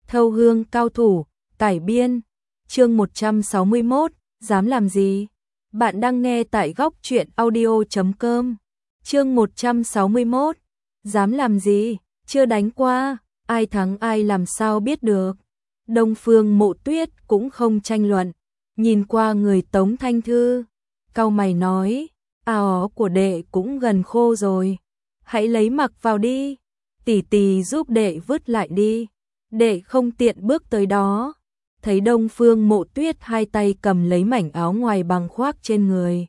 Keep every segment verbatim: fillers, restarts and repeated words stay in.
Thâu hương cao thủ, cải biên, chương một trăm sáu mươi mốt, dám làm gì? Bạn đang nghe tại góc truyện audio chấm com. Chương một trăm sáu mươi mốt, dám làm gì? Chưa đánh qua, ai thắng ai làm sao biết được. Đông Phương Mộ Tuyết cũng không tranh luận, nhìn qua người Tống Thanh Thư, cau mày nói, áo của đệ cũng gần khô rồi, hãy lấy mặc vào đi, tỷ tỷ giúp đệ vứt lại đi. Đệ không tiện bước tới đó. Thấy Đông Phương Mộ Tuyết hai tay cầm lấy mảnh áo ngoài bằng khoác trên người,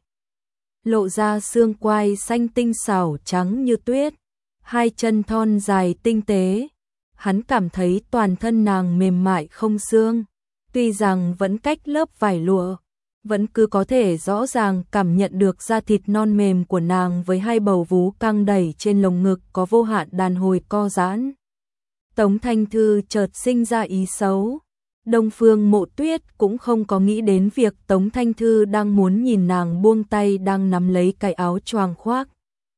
lộ ra xương quai xanh tinh xảo trắng như tuyết, hai chân thon dài tinh tế. Hắn cảm thấy toàn thân nàng mềm mại không xương, tuy rằng vẫn cách lớp vải lụa, vẫn cứ có thể rõ ràng cảm nhận được da thịt non mềm của nàng với hai bầu vú căng đẩy trên lồng ngực có vô hạn đàn hồi co giãn. Tống Thanh Thư chợt sinh ra ý xấu. Đông Phương Mộ Tuyết cũng không có nghĩ đến việc Tống Thanh Thư đang muốn nhìn nàng buông tay đang nắm lấy cái áo choàng khoác.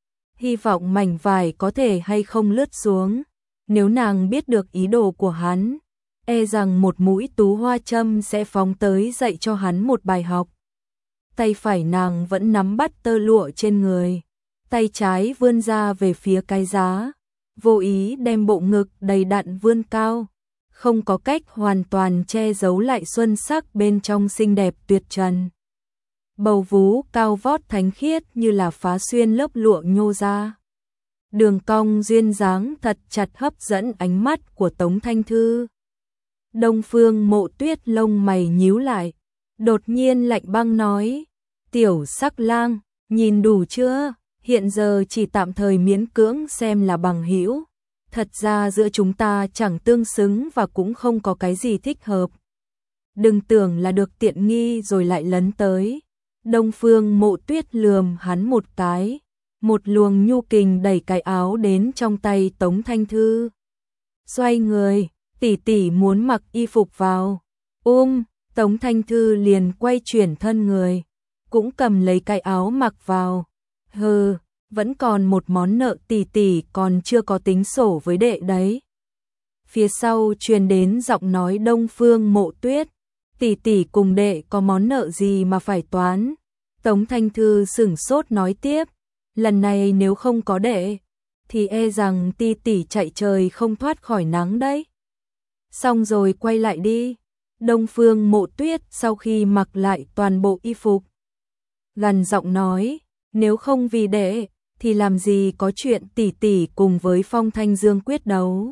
Hy vọng mảnh vải có thể hay không lướt xuống. Nếu nàng biết được ý đồ của hắn, e rằng một mũi tú hoa châm sẽ phóng tới dạy cho hắn một bài học. Tay phải nàng vẫn nắm bắt tơ lụa trên người, tay trái vươn ra về phía cái giá, vô ý đem bộ ngực đầy đặn vươn cao, không có cách hoàn toàn che giấu lại xuân sắc bên trong xinh đẹp tuyệt trần. Bầu vú cao vót thánh khiết như là phá xuyên lớp lụa nhô ra. Đường cong duyên dáng thật chặt hấp dẫn ánh mắt của Tống Thanh Thư. Đông Phương Mộ Tuyết lông mày nhíu lại, đột nhiên lạnh băng nói, tiểu sắc lang, nhìn đủ chưa? Hiện giờ chỉ tạm thời miễn cưỡng xem là bằng hữu. Thật ra giữa chúng ta chẳng tương xứng và cũng không có cái gì thích hợp. Đừng tưởng là được tiện nghi rồi lại lấn tới. Đông Phương Mộ Tuyết lườm hắn một cái, một luồng nhu kình đẩy cái áo đến trong tay Tống Thanh Thư. Xoay người, tỷ tỷ muốn mặc y phục vào. Ôm, Tống Thanh Thư liền quay chuyển thân người, cũng cầm lấy cái áo mặc vào. Hừ, vẫn còn một món nợ tỷ tỷ còn chưa có tính sổ với đệ đấy. Phía sau truyền đến giọng nói Đông Phương Mộ Tuyết, tỷ tỷ cùng đệ có món nợ gì mà phải toán. Tống Thanh Thư sửng sốt nói tiếp, lần này nếu không có đệ, thì e rằng tỷ tỷ chạy trời không thoát khỏi nắng đấy. Xong rồi quay lại đi. Đông Phương Mộ Tuyết sau khi mặc lại toàn bộ y phục, gần giọng nói, nếu không vì đệ, thì làm gì có chuyện tỷ tỷ cùng với Phong Thanh Dương quyết đấu.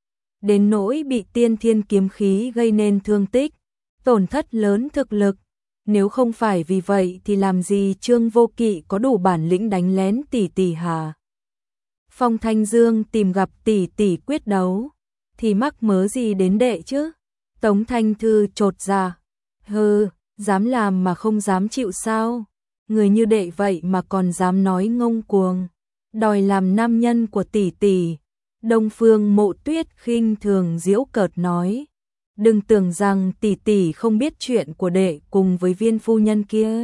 Đến nỗi bị tiên thiên kiếm khí gây nên thương tích, tổn thất lớn thực lực. Nếu không phải vì vậy thì làm gì Trương Vô Kỵ có đủ bản lĩnh đánh lén tỷ tỷ hả? Phong Thanh Dương tìm gặp tỷ tỷ quyết đấu, thì mắc mớ gì đến đệ chứ? Tống Thanh Thư chột dạ, hừ, dám làm mà không dám chịu sao? Người như đệ vậy mà còn dám nói ngông cuồng, đòi làm nam nhân của tỷ tỷ. Đông Phương Mộ Tuyết khinh thường giễu cợt nói, đừng tưởng rằng tỷ tỷ không biết chuyện của đệ cùng với viên phu nhân kia.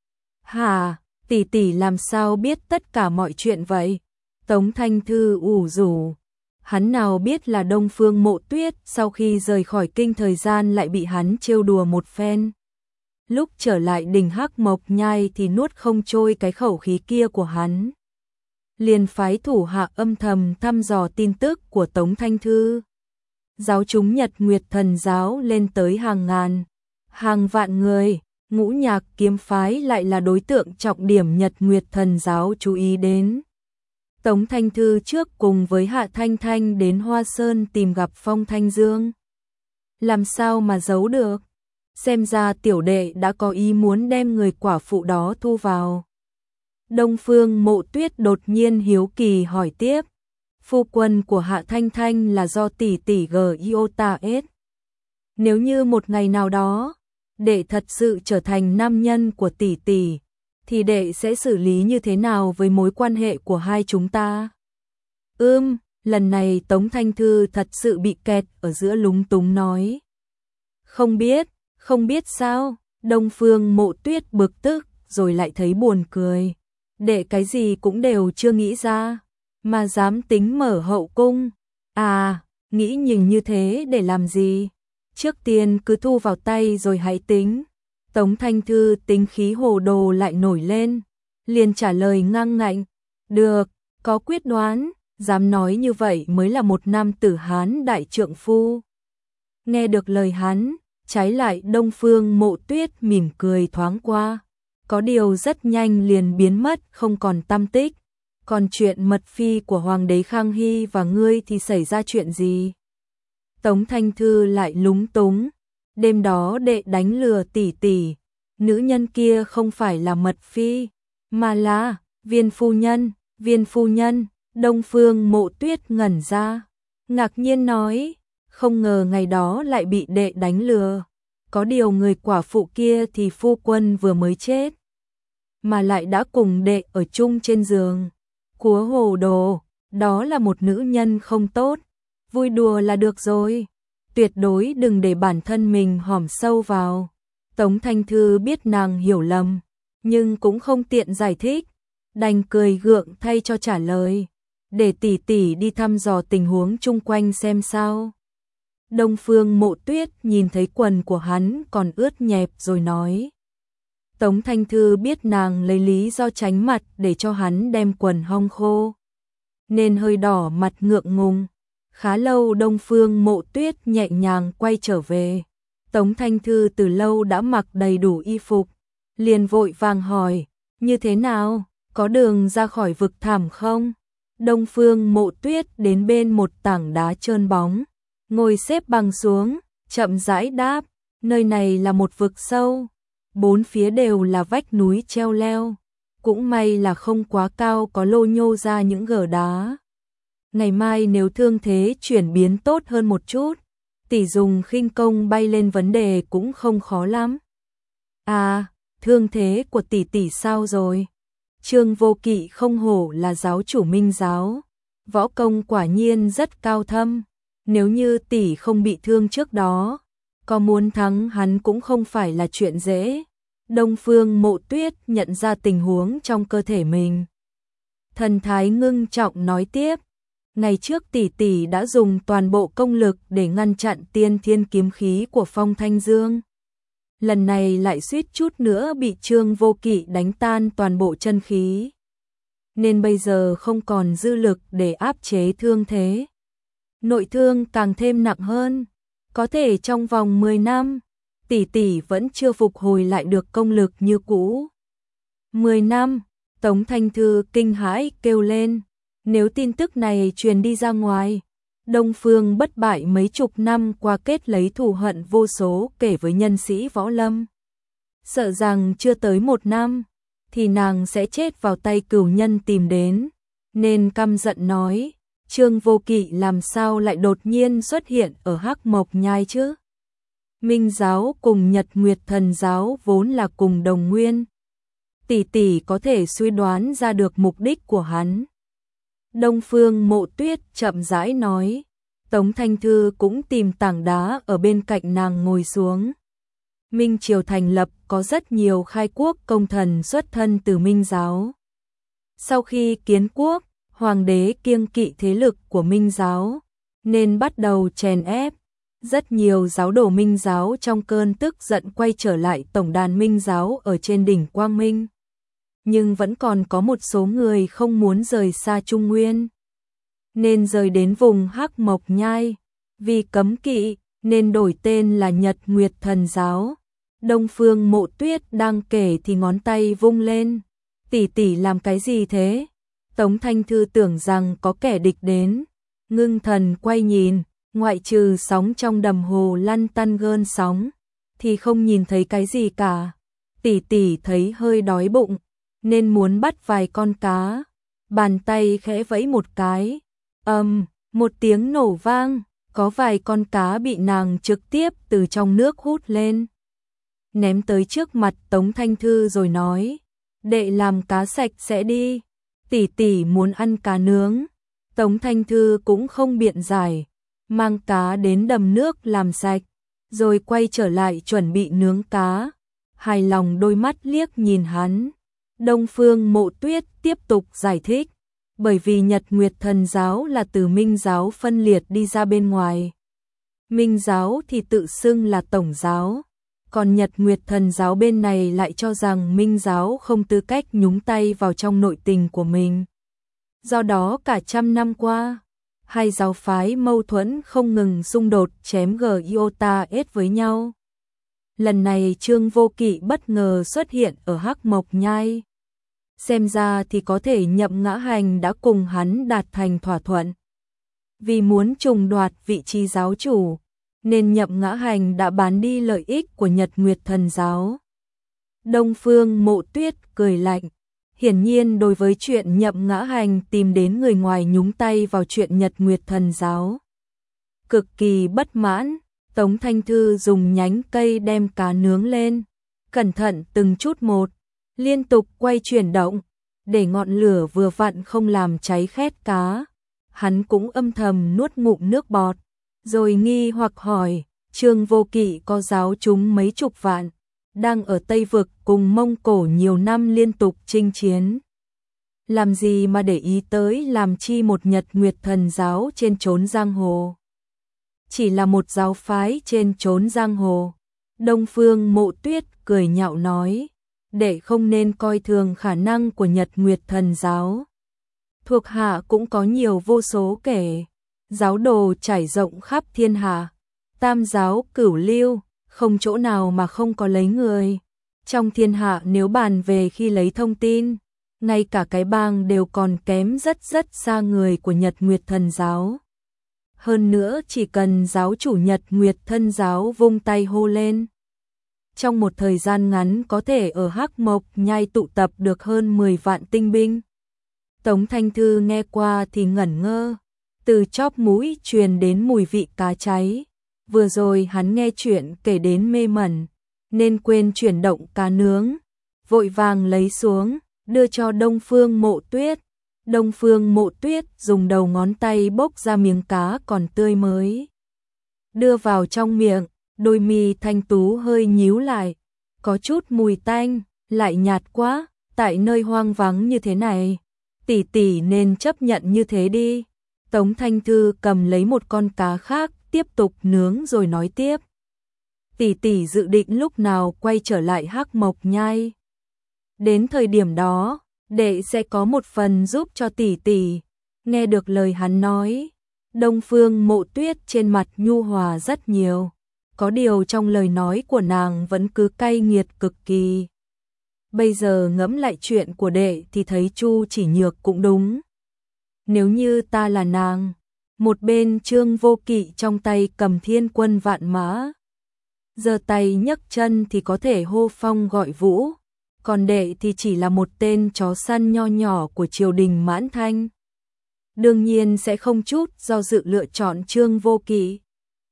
Hả, tỷ tỷ làm sao biết tất cả mọi chuyện vậy? Tống Thanh Thư ủ rủ, hắn nào biết là Đông Phương Mộ Tuyết sau khi rời khỏi kinh thời gian lại bị hắn trêu đùa một phen. Lúc trở lại đỉnh Hắc Mộc Nhai thì nuốt không trôi cái khẩu khí kia của hắn. Liền phái thủ hạ âm thầm thăm dò tin tức của Tống Thanh Thư. Giáo chúng Nhật Nguyệt Thần giáo lên tới hàng ngàn, hàng vạn người, Ngũ Nhạc kiếm phái lại là đối tượng trọng điểm Nhật Nguyệt Thần giáo chú ý đến. Tống Thanh Thư trước cùng với Hạ Thanh Thanh đến Hoa Sơn tìm gặp Phong Thanh Dương. Làm sao mà giấu được? Xem ra tiểu đệ đã có ý muốn đem người quả phụ đó thu vào. Đông Phương Mộ Tuyết đột nhiên hiếu kỳ hỏi tiếp, phu quân của Hạ Thanh Thanh là do tỷ tỷ Giota S. Nếu như một ngày nào đó, đệ thật sự trở thành nam nhân của tỷ tỷ, thì đệ sẽ xử lý như thế nào với mối quan hệ của hai chúng ta? Ưm, lần này Tống Thanh Thư thật sự bị kẹt ở giữa lúng túng nói. Không biết. Không biết sao? Đông Phương Mộ Tuyết bực tức rồi lại thấy buồn cười. Đệ cái gì cũng đều chưa nghĩ ra, mà dám tính mở hậu cung. À, nghĩ nhìn như thế để làm gì? Trước tiên cứ thu vào tay rồi hãy tính. Tống Thanh Thư tính khí hồ đồ lại nổi lên, liền trả lời ngang ngạnh, được, có quyết đoán, dám nói như vậy mới là một nam tử Hán đại trượng phu. Nghe được lời hắn, trái lại Đông Phương Mộ Tuyết mỉm cười thoáng qua, có điều rất nhanh liền biến mất không còn tăm tích. Còn chuyện mật phi của Hoàng đế Khang Hy và ngươi thì xảy ra chuyện gì? Tống Thanh Thư lại lúng túng, đêm đó đệ đánh lừa tỷ tỷ, nữ nhân kia không phải là mật phi, mà là Viên phu nhân, Viên phu nhân. Đông Phương Mộ Tuyết ngẩn ra, ngạc nhiên nói, không ngờ ngày đó lại bị đệ đánh lừa, có điều người quả phụ kia thì phu quân vừa mới chết, mà lại đã cùng đệ ở chung trên giường. Cúa hồ đồ, đó là một nữ nhân không tốt, vui đùa là được rồi, tuyệt đối đừng để bản thân mình hõm sâu vào. Tống Thanh Thư biết nàng hiểu lầm, nhưng cũng không tiện giải thích, đành cười gượng thay cho trả lời, để tỷ tỷ đi thăm dò tình huống chung quanh xem sao. Đông Phương Mộ Tuyết nhìn thấy quần của hắn còn ướt nhẹp rồi nói. Tống Thanh Thư biết nàng lấy lý do tránh mặt để cho hắn đem quần hong khô, nên hơi đỏ mặt ngượng ngùng. Khá lâu Đông Phương Mộ Tuyết nhẹ nhàng quay trở về. Tống Thanh Thư từ lâu đã mặc đầy đủ y phục, liền vội vàng hỏi, như thế nào, có đường ra khỏi vực thẳm không? Đông Phương Mộ Tuyết đến bên một tảng đá trơn bóng, ngồi xếp bằng xuống, chậm rãi đáp, nơi này là một vực sâu, bốn phía đều là vách núi treo leo, cũng may là không quá cao có lô nhô ra những gờ đá. Ngày mai nếu thương thế chuyển biến tốt hơn một chút, tỷ dùng khinh công bay lên vấn đề cũng không khó lắm. À, thương thế của tỷ tỷ sao rồi? Trương Vô Kỵ không hổ là giáo chủ Minh giáo, võ công quả nhiên rất cao thâm, nếu như tỷ không bị thương trước đó, có muốn thắng hắn cũng không phải là chuyện dễ. Đông Phương Mộ Tuyết nhận ra tình huống trong cơ thể mình, thần thái ngưng trọng nói tiếp, ngày trước tỷ tỷ đã dùng toàn bộ công lực để ngăn chặn tiên thiên kiếm khí của Phong Thanh Dương. Lần này lại suýt chút nữa bị Trương Vô Kỵ đánh tan toàn bộ chân khí, nên bây giờ không còn dư lực để áp chế thương thế. Nội thương càng thêm nặng hơn, có thể trong vòng mười năm, tỷ tỷ vẫn chưa phục hồi lại được công lực như cũ. mười năm, Tống Thanh Thư kinh hãi kêu lên, nếu tin tức này truyền đi ra ngoài, Đông Phương bất bại mấy chục năm qua kết lấy thù hận vô số kể với nhân sĩ võ lâm. Sợ rằng chưa tới một năm, thì nàng sẽ chết vào tay cửu nhân tìm đến, nên căm giận nói, Trương Vô Kỵ làm sao lại đột nhiên xuất hiện ở Hắc Mộc Nhai chứ? Minh giáo cùng Nhật Nguyệt Thần giáo vốn là cùng đồng nguyên. Tỷ tỷ có thể suy đoán ra được mục đích của hắn. Đông Phương Mộ Tuyết chậm rãi nói, Tống Thanh Thư cũng tìm tảng đá ở bên cạnh nàng ngồi xuống. Minh triều thành lập có rất nhiều khai quốc công thần xuất thân từ Minh giáo. Sau khi kiến quốc, hoàng đế kiêng kỵ thế lực của Minh giáo, nên bắt đầu chèn ép. Rất nhiều giáo đồ Minh giáo trong cơn tức giận quay trở lại tổng đàn Minh giáo ở trên đỉnh Quang Minh. Nhưng vẫn còn có một số người không muốn rời xa Trung Nguyên, nên rời đến vùng Hắc Mộc Nhai, vì cấm kỵ nên đổi tên là Nhật Nguyệt Thần giáo. Đông Phương Mộ Tuyết đang kể thì ngón tay vung lên, tỷ tỷ làm cái gì thế? Tống Thanh Thư tưởng rằng có kẻ địch đến, ngưng thần quay nhìn, ngoại trừ sóng trong đầm hồ lăn tăn gơn sóng, thì không nhìn thấy cái gì cả. Tỷ tỷ thấy hơi đói bụng, nên muốn bắt vài con cá, bàn tay khẽ vẫy một cái, ầm, um, một tiếng nổ vang, có vài con cá bị nàng trực tiếp từ trong nước hút lên, ném tới trước mặt Tống Thanh Thư rồi nói, đệ làm cá sạch sẽ đi, tỷ tỷ muốn ăn cá nướng. Tống Thanh Thư cũng không biện giải, mang cá đến đầm nước làm sạch, rồi quay trở lại chuẩn bị nướng cá, hài lòng đôi mắt liếc nhìn hắn. Đông Phương Mộ Tuyết tiếp tục giải thích, bởi vì Nhật Nguyệt Thần giáo là từ Minh giáo phân liệt đi ra bên ngoài. Minh giáo thì tự xưng là tổng giáo, còn Nhật Nguyệt Thần giáo bên này lại cho rằng Minh giáo không tư cách nhúng tay vào trong nội tình của mình. Do đó cả trăm năm qua, hai giáo phái mâu thuẫn không ngừng xung đột chém giota ét với nhau. Lần này Trương Vô Kỵ bất ngờ xuất hiện ở Hắc Mộc Nhai. Xem ra thì có thể Nhậm Ngã Hành đã cùng hắn đạt thành thỏa thuận. Vì muốn trùng đoạt vị trí giáo chủ, nên Nhậm Ngã Hành đã bán đi lợi ích của Nhật Nguyệt Thần giáo. Đông Phương Mộ Tuyết cười lạnh. Hiển nhiên đối với chuyện Nhậm Ngã Hành tìm đến người ngoài nhúng tay vào chuyện Nhật Nguyệt Thần giáo, cực kỳ bất mãn. Tống Thanh Thư dùng nhánh cây đem cá nướng lên, cẩn thận từng chút một, liên tục quay chuyển động, để ngọn lửa vừa vặn không làm cháy khét cá. Hắn cũng âm thầm nuốt ngụm nước bọt, rồi nghi hoặc hỏi, Trương Vô Kỵ có giáo chúng mấy chục vạn, đang ở Tây Vực cùng Mông Cổ nhiều năm liên tục chinh chiến. Làm gì mà để ý tới làm chi một Nhật Nguyệt Thần giáo trên chốn giang hồ? Chỉ là một giáo phái trên chốn giang hồ. Đông Phương Mộ Tuyết cười nhạo nói, để không nên coi thường khả năng của Nhật Nguyệt Thần giáo. Thuộc hạ cũng có nhiều vô số kể, giáo đồ trải rộng khắp thiên hạ, tam giáo cửu lưu, không chỗ nào mà không có lấy người. Trong thiên hạ nếu bàn về khi lấy thông tin, ngay cả cái bang đều còn kém rất rất xa người của Nhật Nguyệt Thần giáo. Hơn nữa chỉ cần giáo chủ Nhật Nguyệt Thần giáo vung tay hô lên, trong một thời gian ngắn có thể ở Hắc Mộc Nhai tụ tập được hơn mười vạn tinh binh. Tống Thanh Thư nghe qua thì ngẩn ngơ, từ chóp mũi truyền đến mùi vị cá cháy. Vừa rồi hắn nghe chuyện kể đến mê mẩn, nên quên chuyển động cá nướng, vội vàng lấy xuống, đưa cho Đông Phương Mộ Tuyết. Đông Phương Mộ Tuyết dùng đầu ngón tay bốc ra miếng cá còn tươi mới, đưa vào trong miệng, đôi mi thanh tú hơi nhíu lại, có chút mùi tanh, lại nhạt quá, tại nơi hoang vắng như thế này, tỷ tỷ nên chấp nhận như thế đi. Tống Thanh Thư cầm lấy một con cá khác, tiếp tục nướng rồi nói tiếp. Tỷ tỷ dự định lúc nào quay trở lại Hắc Mộc Nhai? Đến thời điểm đó, đệ sẽ có một phần giúp cho tỷ tỷ. Nghe được lời hắn nói, Đông Phương Mộ Tuyết trên mặt nhu hòa rất nhiều, có điều trong lời nói của nàng vẫn cứ cay nghiệt cực kỳ. Bây giờ ngẫm lại chuyện của đệ thì thấy Chu Chỉ Nhược cũng đúng. Nếu như ta là nàng, một bên Trương Vô Kỵ trong tay cầm thiên quân vạn mã, giơ tay nhấc chân thì có thể hô phong gọi vũ, còn đệ thì chỉ là một tên chó săn nho nhỏ của triều đình Mãn Thanh. Đương nhiên sẽ không chút do dự lựa chọn Trương Vô Kỵ.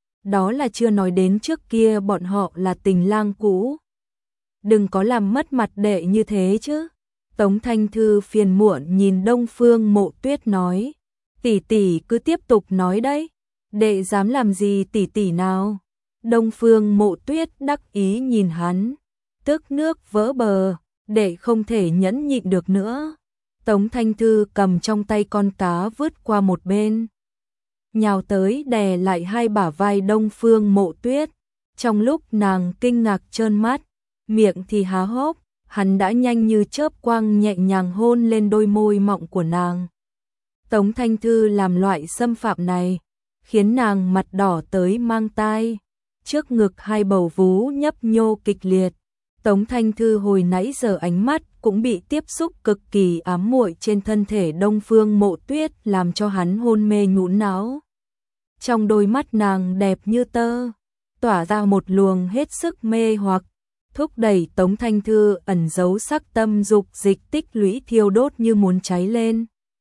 Đó là chưa nói đến trước kia bọn họ là tình lang cũ. Đừng có làm mất mặt đệ như thế chứ. Tống Thanh Thư phiền muộn nhìn Đông Phương Mộ Tuyết nói, tỷ tỷ cứ tiếp tục nói đấy, đệ dám làm gì tỷ tỷ nào? Đông Phương Mộ Tuyết đắc ý nhìn hắn, tức nước vỡ bờ, đệ không thể nhẫn nhịn được nữa. Tống Thanh Thư cầm trong tay con cá vứt qua một bên, nhào tới đè lại hai bả vai Đông Phương Mộ Tuyết. Trong lúc nàng kinh ngạc trơn mắt, miệng thì há hốc, hắn đã nhanh như chớp quang nhẹ nhàng hôn lên đôi môi mọng của nàng. Tống Thanh Thư làm loại xâm phạm này, khiến nàng mặt đỏ tới mang tai, trước ngực hai bầu vú nhấp nhô kịch liệt. Tống Thanh Thư hồi nãy giờ ánh mắt cũng bị tiếp xúc cực kỳ ám muội trên thân thể Đông Phương Mộ Tuyết làm cho hắn hôn mê nhũn não. Trong đôi mắt nàng đẹp như tơ, tỏa ra một luồng hết sức mê hoặc, thúc đẩy Tống Thanh Thư ẩn giấu sắc tâm dục dịch tích lũy thiêu đốt như muốn cháy lên.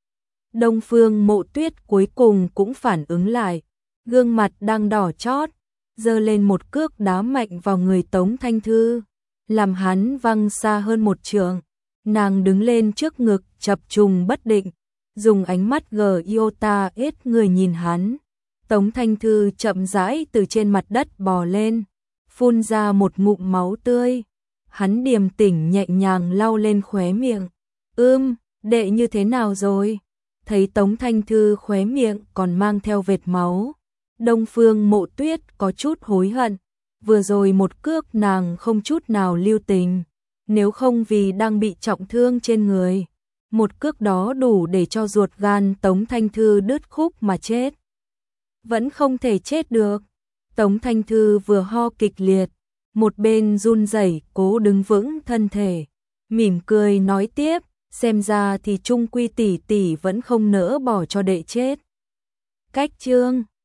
Đông Phương Mộ Tuyết cuối cùng cũng phản ứng lại, gương mặt đang đỏ chót, giơ lên một cước đá mạnh vào người Tống Thanh Thư, làm hắn văng xa hơn một trượng. Nàng đứng lên trước ngực chập trùng bất định, dùng ánh mắt giota ết người nhìn hắn. Tống Thanh Thư chậm rãi từ trên mặt đất bò lên, phun ra một ngụm máu tươi. Hắn điềm tĩnh nhẹ nhàng lau lên khóe miệng. Ưm, đệ như thế nào rồi? thấy Tống Thanh Thư khóe miệng còn mang theo vệt máu. Đông Phương Mộ Tuyết có chút hối hận, vừa rồi một cước nàng không chút nào lưu tình, nếu không vì đang bị trọng thương trên người, một cước đó đủ để cho ruột gan Tống Thanh Thư đứt khúc mà chết. Vẫn không thể chết được. Tống Thanh Thư vừa ho kịch liệt, một bên run rẩy cố đứng vững thân thể, mỉm cười nói tiếp, xem ra thì Trung Quy tỷ tỷ vẫn không nỡ bỏ cho đệ chết. Cách chương